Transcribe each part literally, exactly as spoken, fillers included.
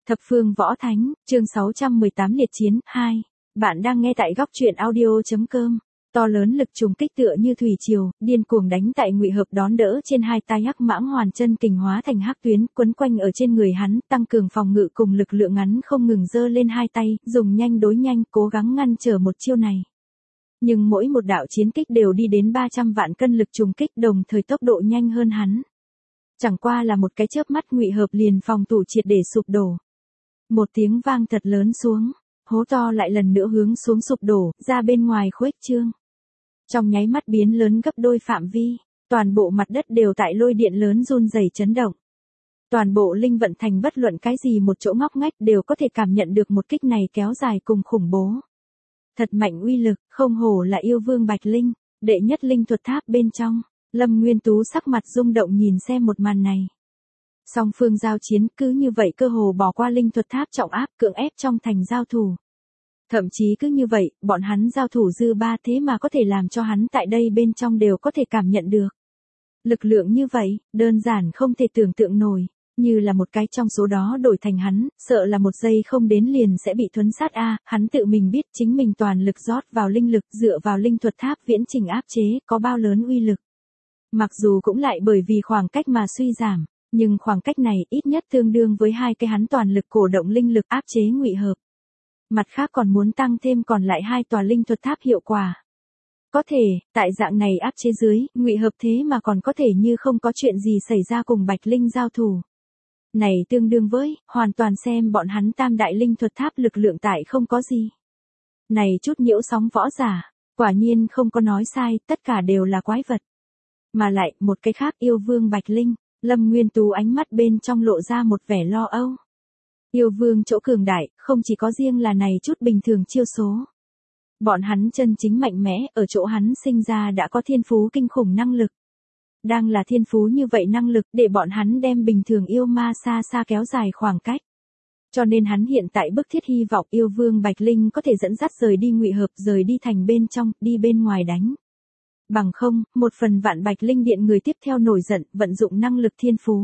Thập phương võ thánh, chương sáu trăm mười tám liệt chiến, hai. Bạn đang nghe tại góc truyện audio.com. To lớn lực trùng kích tựa như thủy triều, điên cuồng đánh tại Ngụy Hợp đón đỡ trên hai tay hắc mãng hoàn chân kình hóa thành hắc tuyến, quấn quanh ở trên người hắn, tăng cường phòng ngự cùng lực lượng ngắn không ngừng giơ lên hai tay, dùng nhanh đối nhanh, cố gắng ngăn trở một chiêu này. Nhưng mỗi một đạo chiến kích đều đi đến ba trăm vạn cân lực trùng kích, đồng thời tốc độ nhanh hơn hắn. Chẳng qua là một cái chớp mắt, Ngụy Hợp liền phòng thủ triệt để sụp đổ. Một tiếng vang thật lớn xuống, hố to lại lần nữa hướng xuống sụp đổ, ra bên ngoài khuếch trương. Trong nháy mắt biến lớn gấp đôi phạm vi, toàn bộ mặt đất đều tại lôi điện lớn run rẩy chấn động. Toàn bộ linh vận thành bất luận cái gì một chỗ ngóc ngách đều có thể cảm nhận được một kích này kéo dài cùng khủng bố. Thật mạnh uy lực, không hổ là yêu vương Bạch Linh, đệ nhất linh thuật tháp bên trong. Lâm Nguyên Tú sắc mặt rung động nhìn xem một màn này. Song phương giao chiến cứ như vậy cơ hồ bỏ qua linh thuật tháp trọng áp, cưỡng ép trong thành giao thủ. Thậm chí cứ như vậy, bọn hắn giao thủ dư ba thế mà có thể làm cho hắn tại đây bên trong đều có thể cảm nhận được. Lực lượng như vậy, đơn giản không thể tưởng tượng nổi, như là một cái trong số đó đổi thành hắn, sợ là một giây không đến liền sẽ bị thuấn sát a. À, hắn tự mình biết chính mình toàn lực rót vào linh lực, dựa vào linh thuật tháp viễn trình áp chế, có bao lớn uy lực. Mặc dù cũng lại bởi vì khoảng cách mà suy giảm, nhưng khoảng cách này ít nhất tương đương với hai cái hắn toàn lực cổ động linh lực áp chế Ngụy Hợp. Mặt khác còn muốn tăng thêm còn lại hai tòa linh thuật tháp hiệu quả. Có thể, tại dạng này áp chế dưới, Ngụy Hợp thế mà còn có thể như không có chuyện gì xảy ra cùng Bạch Linh giao thủ. Này tương đương với, hoàn toàn xem bọn hắn tam đại linh thuật tháp lực lượng tại không có gì. Này chút nhiễu sóng võ giả, quả nhiên không có nói sai, tất cả đều là quái vật. Mà lại, một cái khác yêu vương Bạch Linh, Lâm Nguyên Tú ánh mắt bên trong lộ ra một vẻ lo âu. Yêu vương chỗ cường đại, không chỉ có riêng là này chút bình thường chiêu số. Bọn hắn chân chính mạnh mẽ, ở chỗ hắn sinh ra đã có thiên phú kinh khủng năng lực. Đang là thiên phú như vậy năng lực để bọn hắn đem bình thường yêu ma xa xa kéo dài khoảng cách. Cho nên hắn hiện tại bức thiết hy vọng yêu vương Bạch Linh có thể dẫn dắt rời đi Ngụy Hợp, rời đi thành bên trong, đi bên ngoài đánh. Bằng không, một phần vạn Bạch Linh điện người tiếp theo nổi giận, vận dụng năng lực thiên phú.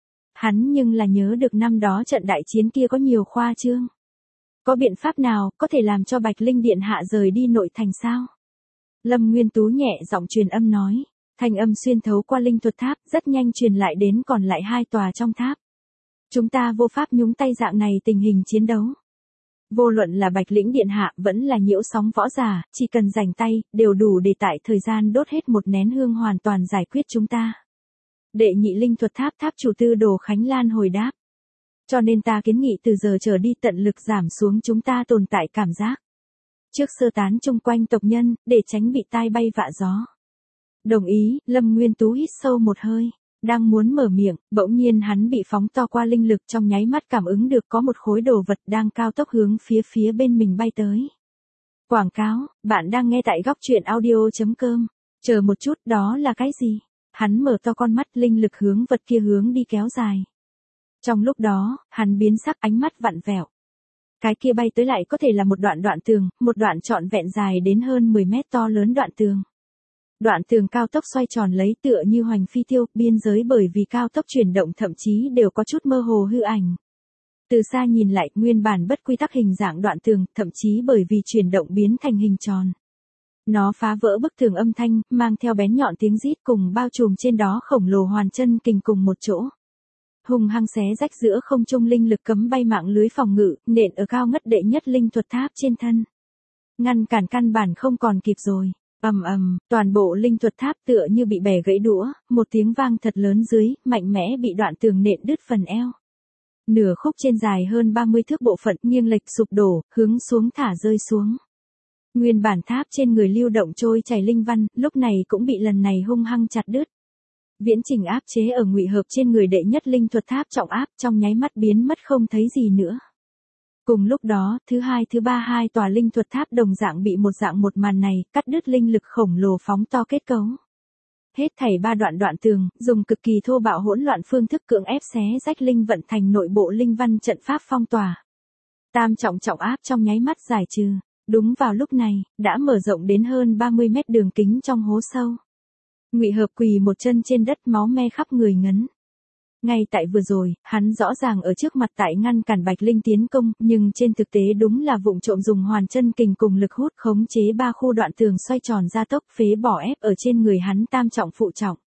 Hắn nhưng là nhớ được năm đó trận đại chiến kia có nhiều khoa trương. Có biện pháp nào có thể làm cho Bạch Linh điện hạ rời đi nội thành sao? Lâm Nguyên Tú nhẹ giọng truyền âm nói, thanh âm xuyên thấu qua linh thuật tháp, rất nhanh truyền lại đến còn lại hai tòa trong tháp. Chúng ta vô pháp nhúng tay dạng này tình hình chiến đấu. Vô luận là Bạch Lĩnh điện hạ vẫn là nhiễu sóng võ giả, chỉ cần rảnh tay, đều đủ để tại thời gian đốt hết một nén hương hoàn toàn giải quyết chúng ta. Đệ nhị linh thuật tháp tháp chủ tư Đồ Khánh Lan hồi đáp. Cho nên ta kiến nghị từ giờ trở đi tận lực giảm xuống chúng ta tồn tại cảm giác. Trước sơ tán chung quanh tộc nhân, để tránh bị tai bay vạ gió. Đồng ý, Lâm Nguyên Tú hít sâu một hơi. Đang muốn mở miệng, bỗng nhiên hắn bị phóng to qua linh lực, trong nháy mắt cảm ứng được có một khối đồ vật đang cao tốc hướng phía phía bên mình bay tới. Quảng cáo, bạn đang nghe tại góc truyện audio.com. Chờ một chút, đó là cái gì? Hắn mở to con mắt, linh lực hướng vật kia hướng đi kéo dài. Trong lúc đó, hắn biến sắc, ánh mắt vặn vẹo. Cái kia bay tới lại có thể là một đoạn đoạn tường, một đoạn trọn vẹn dài đến hơn mười mét to lớn đoạn tường. Đoạn tường cao tốc xoay tròn lấy tựa như hoành phi tiêu, biên giới bởi vì cao tốc chuyển động thậm chí đều có chút mơ hồ hư ảnh. Từ xa nhìn lại, nguyên bản bất quy tắc hình dạng đoạn tường, thậm chí bởi vì chuyển động biến thành hình tròn. Nó phá vỡ bức tường âm thanh, mang theo bén nhọn tiếng rít cùng bao trùm trên đó khổng lồ hoàn chân kình cùng một chỗ. Hùng hăng xé rách giữa không trung linh lực cấm bay mạng lưới phòng ngự, nện ở cao ngất đệ nhất linh thuật tháp trên thân. Ngăn cản căn bản không còn kịp rồi. Ầm ầm, toàn bộ linh thuật tháp tựa như bị bẻ gãy đũa, một tiếng vang thật lớn dưới, mạnh mẽ bị đoạn tường nện đứt phần eo. Nửa khúc trên dài hơn ba mươi thước bộ phận nghiêng lệch sụp đổ, hướng xuống thả rơi xuống. Nguyên bản tháp trên người lưu động trôi chảy linh văn, lúc này cũng bị lần này hung hăng chặt đứt. Viễn trình áp chế ở Ngụy Hợp trên người đệ nhất linh thuật tháp trọng áp trong nháy mắt biến mất không thấy gì nữa. Cùng lúc đó, thứ hai thứ ba hai tòa linh thuật tháp đồng dạng bị một dạng một màn này, cắt đứt linh lực khổng lồ phóng to kết cấu. Hết thảy ba đoạn đoạn tường, dùng cực kỳ thô bạo hỗn loạn phương thức cưỡng ép xé rách linh vận thành nội bộ linh văn trận pháp phong tỏa. Tam trọng trọng áp trong nháy mắt giải trừ. Đúng vào lúc này, đã mở rộng đến hơn ba mươi mét đường kính trong hố sâu. Ngụy Hợp quỳ một chân trên đất, máu me khắp người ngấn. Ngay tại vừa rồi, hắn rõ ràng ở trước mặt tại ngăn cản Bạch Linh tiến công, nhưng trên thực tế đúng là vụng trộm dùng hoàn chân kình cùng lực hút khống chế ba khu đoạn tường xoay tròn gia tốc phế bỏ ép ở trên người hắn tam trọng phụ trọng.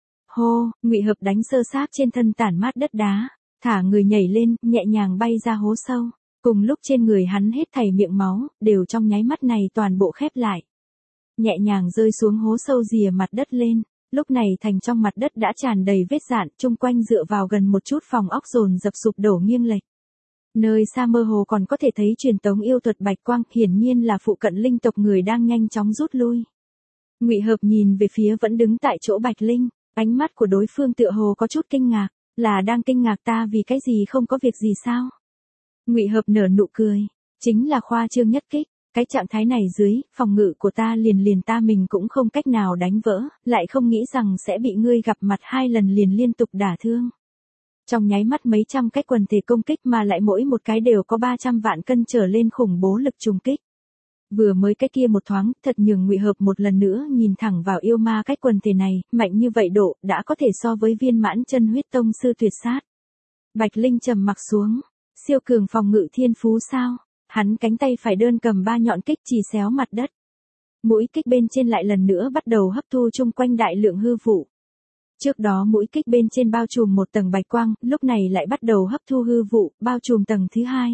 Hô, Ngụy Hợp đánh sơ sát trên thân tản mát đất đá, thả người nhảy lên, nhẹ nhàng bay ra hố sâu. Cùng lúc trên người hắn hết thảy miệng máu, đều trong nháy mắt này toàn bộ khép lại. Nhẹ nhàng rơi xuống hố sâu rìa mặt đất lên. Lúc này thành trong mặt đất đã tràn đầy vết dạn, chung quanh dựa vào gần một chút phòng ốc dồn dập sụp đổ nghiêng lệch. Nơi xa mơ hồ còn có thể thấy truyền tống yêu thuật bạch quang, hiển nhiên là phụ cận linh tộc người đang nhanh chóng rút lui. Ngụy Hợp nhìn về phía vẫn đứng tại chỗ Bạch Linh, ánh mắt của đối phương tựa hồ có chút kinh ngạc, là đang kinh ngạc ta vì cái gì không có việc gì sao? Ngụy Hợp nở nụ cười, chính là khoa trương nhất kích. Cái trạng thái này dưới, phòng ngự của ta liền liền ta mình cũng không cách nào đánh vỡ, lại không nghĩ rằng sẽ bị ngươi gặp mặt hai lần liền liên tục đả thương. Trong nháy mắt mấy trăm cái quần thể công kích mà lại mỗi một cái đều có ba trăm vạn cân trở lên khủng bố lực trùng kích. Vừa mới cái kia một thoáng, thật nhường Ngụy Hợp một lần nữa nhìn thẳng vào yêu ma cái quần thể này, mạnh như vậy độ, đã có thể so với viên mãn chân huyết tông sư tuyệt sát. Bạch Linh trầm mặc xuống, siêu cường phòng ngự thiên phú sao? Hắn cánh tay phải đơn cầm ba nhọn kích chỉ xéo mặt đất. Mũi kích bên trên lại lần nữa bắt đầu hấp thu chung quanh đại lượng hư vụ. Trước đó mũi kích bên trên bao trùm một tầng bạch quang, lúc này lại bắt đầu hấp thu hư vụ, bao trùm tầng thứ hai.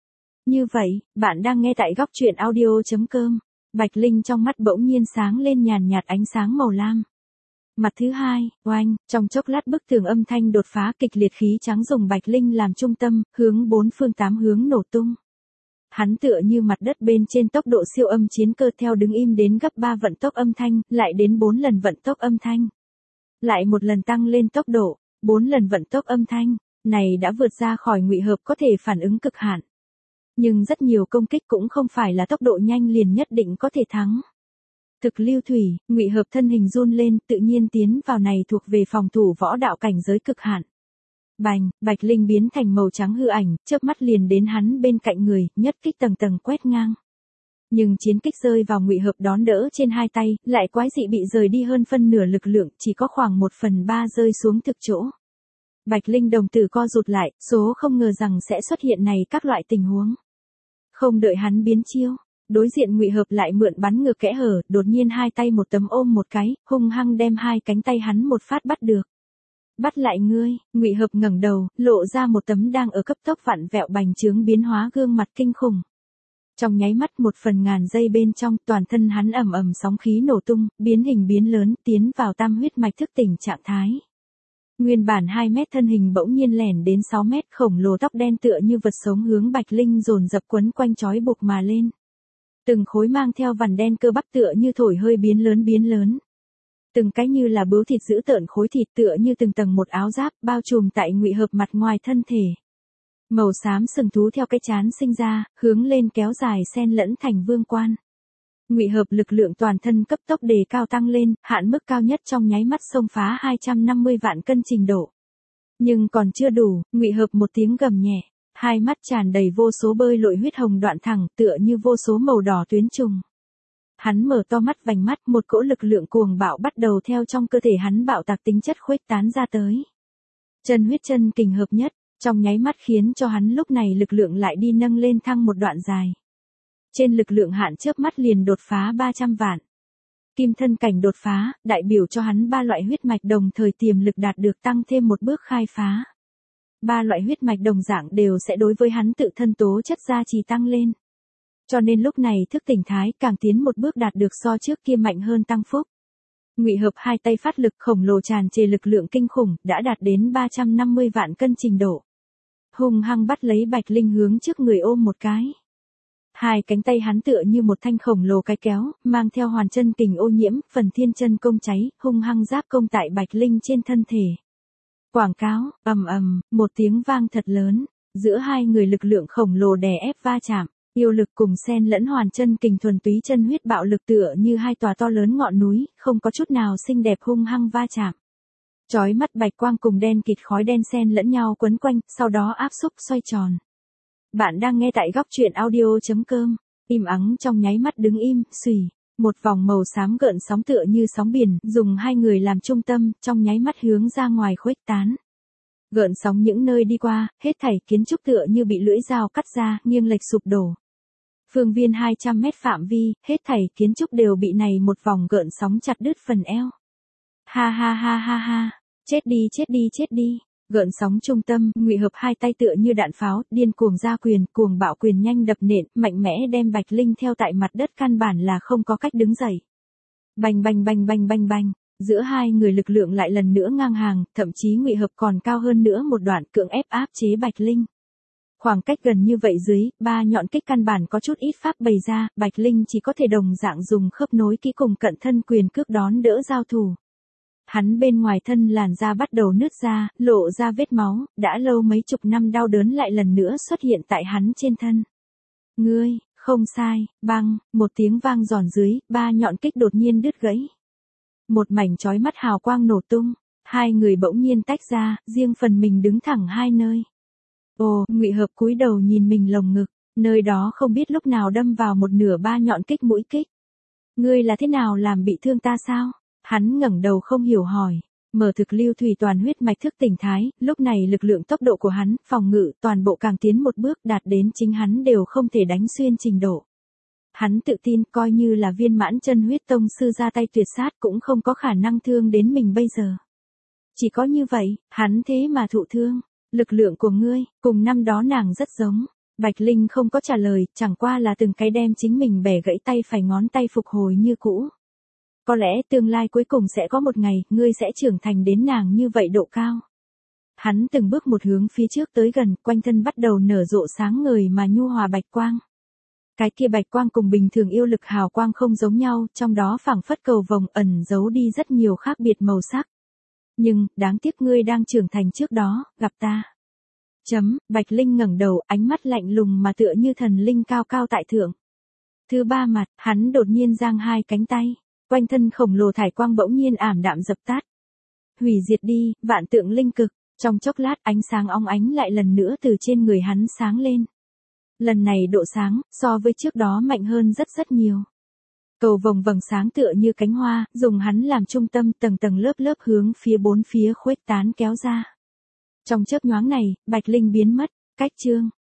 Như vậy, bạn đang nghe tại góc truyện audio chấm com. Bạch Linh trong mắt bỗng nhiên sáng lên nhàn nhạt ánh sáng màu lam. Mặt thứ hai, oanh, trong chốc lát bức tường âm thanh đột phá kịch liệt khí trắng dùng Bạch Linh làm trung tâm, hướng bốn phương tám hướng nổ tung. Hắn tựa như mặt đất bên trên tốc độ siêu âm chiến cơ theo đứng im đến gấp ba vận tốc âm thanh, lại đến bốn lần vận tốc âm thanh. Lại một lần tăng lên tốc độ, bốn lần vận tốc âm thanh, này đã vượt ra khỏi Ngụy Hợp có thể phản ứng cực hạn. Nhưng rất nhiều công kích cũng không phải là tốc độ nhanh liền nhất định có thể thắng. Thực lưu thủy, Ngụy Hợp thân hình run lên, tự nhiên tiến vào này thuộc về phòng thủ võ đạo cảnh giới cực hạn. Bành, Bạch Linh biến thành màu trắng hư ảnh, chớp mắt liền đến hắn bên cạnh người, nhất kích tầng tầng quét ngang. Nhưng chiến kích rơi vào Ngụy Hợp đón đỡ trên hai tay, lại quái dị bị rời đi hơn phân nửa lực lượng, chỉ có khoảng một phần ba rơi xuống thực chỗ. Bạch Linh đồng tử co rụt lại, số không ngờ rằng sẽ xuất hiện này các loại tình huống. Không đợi hắn biến chiêu, đối diện Ngụy Hợp lại mượn bắn ngược kẽ hở, đột nhiên hai tay một tấm ôm một cái, hung hăng đem hai cánh tay hắn một phát bắt được. Bắt lại ngươi, Ngụy Hợp ngẩng đầu, lộ ra một tấm đang ở cấp tốc vặn vẹo bành trướng biến hóa gương mặt kinh khủng. Trong nháy mắt một phần ngàn giây bên trong, toàn thân hắn ầm ầm sóng khí nổ tung, biến hình biến lớn, tiến vào tam huyết mạch thức tỉnh trạng thái. Nguyên bản hai mét thân hình bỗng nhiên lẻn đến sáu mét, khổng lồ tóc đen tựa như vật sống hướng Bạch Linh dồn dập quấn quanh trói buộc mà lên. Từng khối mang theo vằn đen cơ bắp tựa như thổi hơi biến lớn biến lớn. Từng cái như là bướu thịt giữ tợn khối thịt tựa như từng tầng một áo giáp bao trùm tại Ngụy Hợp mặt ngoài thân thể. Màu xám sừng thú theo cái chán sinh ra, hướng lên kéo dài xen lẫn thành vương quan. Ngụy Hợp lực lượng toàn thân cấp tốc đề cao tăng lên, hạn mức cao nhất trong nháy mắt xông phá hai trăm năm mươi vạn cân trình độ. Nhưng còn chưa đủ, Ngụy Hợp một tiếng gầm nhẹ, hai mắt tràn đầy vô số bơi lội huyết hồng đoạn thẳng, tựa như vô số màu đỏ tuyến trùng. Hắn mở to mắt vành mắt, một cỗ lực lượng cuồng bạo bắt đầu theo trong cơ thể hắn bạo tạc tính chất khuếch tán ra tới. Chân huyết chân kình hợp nhất, trong nháy mắt khiến cho hắn lúc này lực lượng lại đi nâng lên thăng một đoạn dài. Trên lực lượng hạn chớp mắt liền đột phá ba trăm vạn. Kim thân cảnh đột phá, đại biểu cho hắn ba loại huyết mạch đồng thời tiềm lực đạt được tăng thêm một bước khai phá. Ba loại huyết mạch đồng dạng đều sẽ đối với hắn tự thân tố chất gia trì tăng lên. Cho nên lúc này thức tỉnh thái càng tiến một bước đạt được so trước kia mạnh hơn tăng phúc. Ngụy Hợp hai tay phát lực khổng lồ tràn trề lực lượng kinh khủng, đã đạt đến ba trăm năm mươi vạn cân trình độ. Hung hăng bắt lấy Bạch Linh hướng trước người ôm một cái. Hai cánh tay hắn tựa như một thanh khổng lồ cái kéo, mang theo hoàn chân kình ô nhiễm, phần thiên chân công cháy, hung hăng giáp công tại Bạch Linh trên thân thể. Quảng cáo, ầm ầm, một tiếng vang thật lớn, giữa hai người lực lượng khổng lồ đè ép va chạm, yêu lực cùng xen lẫn hoàn chân kình thuần túy chân huyết bạo lực tựa như hai tòa to lớn ngọn núi, không có chút nào xinh đẹp hung hăng va chạm. Chói mắt bạch quang cùng đen kịt khói đen xen lẫn nhau quấn quanh, sau đó áp xúc xoay tròn. Bạn đang nghe tại góc truyện audio chấm com. Im ắng trong nháy mắt đứng im, xùy. Một vòng màu xám gợn sóng tựa như sóng biển, dùng hai người làm trung tâm, trong nháy mắt hướng ra ngoài khuếch tán. Gợn sóng những nơi đi qua, hết thảy kiến trúc tựa như bị lưỡi dao cắt ra, nghiêng lệch sụp đổ. Phương viên hai trăm mét phạm vi, hết thảy kiến trúc đều bị này một vòng gợn sóng chặt đứt phần eo. Ha ha ha ha ha, chết đi chết đi chết đi. Gợn sóng trung tâm, Ngụy Hợp hai tay tựa như đạn pháo, điên cuồng ra quyền, cuồng bạo quyền nhanh đập nện, mạnh mẽ đem Bạch Linh theo tại mặt đất căn bản là không có cách đứng dậy. Bành bành bành bành bành bành, giữa hai người lực lượng lại lần nữa ngang hàng, thậm chí Ngụy Hợp còn cao hơn nữa một đoạn cưỡng ép áp chế Bạch Linh. Khoảng cách gần như vậy dưới, ba nhọn kích căn bản có chút ít pháp bày ra, Bạch Linh chỉ có thể đồng dạng dùng khớp nối kỹ cùng cận thân quyền cước đón đỡ giao thủ. Hắn bên ngoài thân làn da bắt đầu nứt ra, lộ ra vết máu, đã lâu mấy chục năm đau đớn lại lần nữa xuất hiện tại hắn trên thân. Ngươi, không sai, băng, một tiếng vang giòn dưới, ba nhọn kích đột nhiên đứt gãy. Một mảnh chói mắt hào quang nổ tung, hai người bỗng nhiên tách ra, riêng phần mình đứng thẳng hai nơi. Ồ, Ngụy Hợp cúi đầu nhìn mình lồng ngực, nơi đó không biết lúc nào đâm vào một nửa ba nhọn kích mũi kích. Ngươi là thế nào làm bị thương ta sao? Hắn ngẩng đầu không hiểu hỏi, mở thực lưu thủy toàn huyết mạch thức tỉnh thái, lúc này lực lượng tốc độ của hắn, phòng ngự, toàn bộ càng tiến một bước đạt đến chính hắn đều không thể đánh xuyên trình độ. Hắn tự tin coi như là viên mãn chân huyết tông sư ra tay tuyệt sát cũng không có khả năng thương đến mình bây giờ. Chỉ có như vậy, hắn thế mà thụ thương, lực lượng của ngươi, cùng năm đó nàng rất giống. Bạch Linh không có trả lời, chẳng qua là từng cái đem chính mình bẻ gãy tay phải ngón tay phục hồi như cũ. Có lẽ tương lai cuối cùng sẽ có một ngày, ngươi sẽ trưởng thành đến nàng như vậy độ cao. Hắn từng bước một hướng phía trước tới gần, quanh thân bắt đầu nở rộ sáng ngời mà nhu hòa bạch quang. Cái kia bạch quang cùng bình thường yêu lực hào quang không giống nhau, trong đó phảng phất cầu vồng ẩn giấu đi rất nhiều khác biệt màu sắc. Nhưng, đáng tiếc ngươi đang trưởng thành trước đó, gặp ta. Chấm, Bạch Linh ngẩng đầu, ánh mắt lạnh lùng mà tựa như thần linh cao cao tại thượng. Thứ ba mặt, hắn đột nhiên giang hai cánh tay. Quanh thân khổng lồ thải quang bỗng nhiên ảm đạm dập tắt. Hủy diệt đi, vạn tượng linh cực, trong chốc lát ánh sáng óng ánh lại lần nữa từ trên người hắn sáng lên. Lần này độ sáng, so với trước đó mạnh hơn rất rất nhiều. Cầu vồng vầng sáng tựa như cánh hoa, dùng hắn làm trung tâm tầng tầng lớp lớp hướng phía bốn phía khuếch tán kéo ra. Trong chớp nhoáng này, Bạch Linh biến mất, cách chương.